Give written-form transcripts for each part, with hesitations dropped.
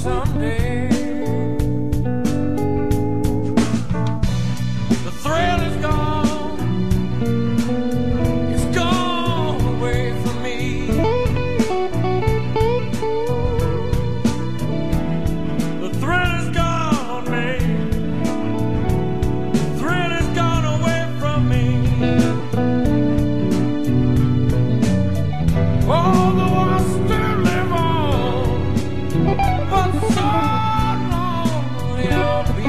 someday. The thrill is gone, it's gone away from me. The thrill is gone, man. The thrill is gone away from me. Although I still live on, but so lonely I'll be.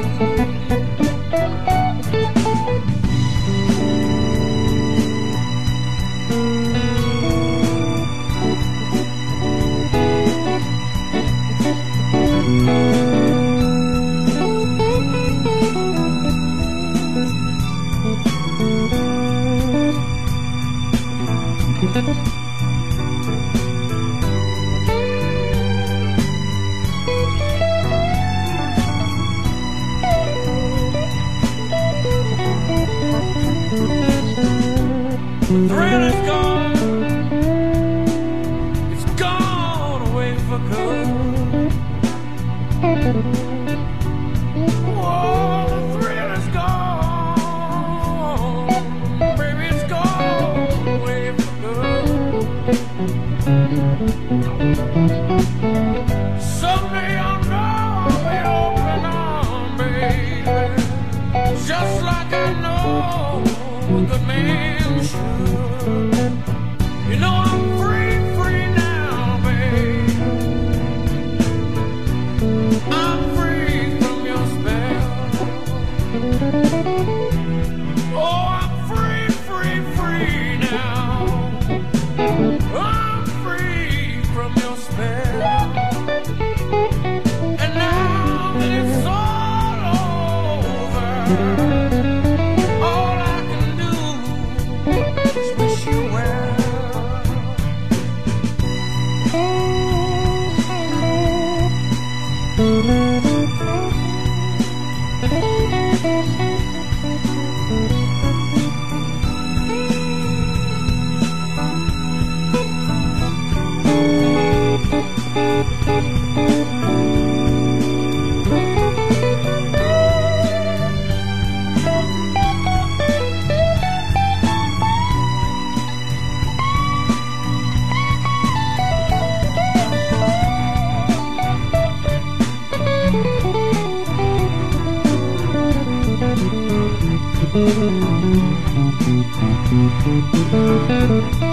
The thrill is gone, it's gone away for good. Oh, the thrill is gone, baby, it's gone away for good. Someday I'll know I'll be open arms, baby, just like I know a good man should. You know I'm free, free now, babe. I'm free from your spell. Oh, I'm free, free, free now. I'm free from your spell. And now that it's all over, all I can do is wish you well. Thank you.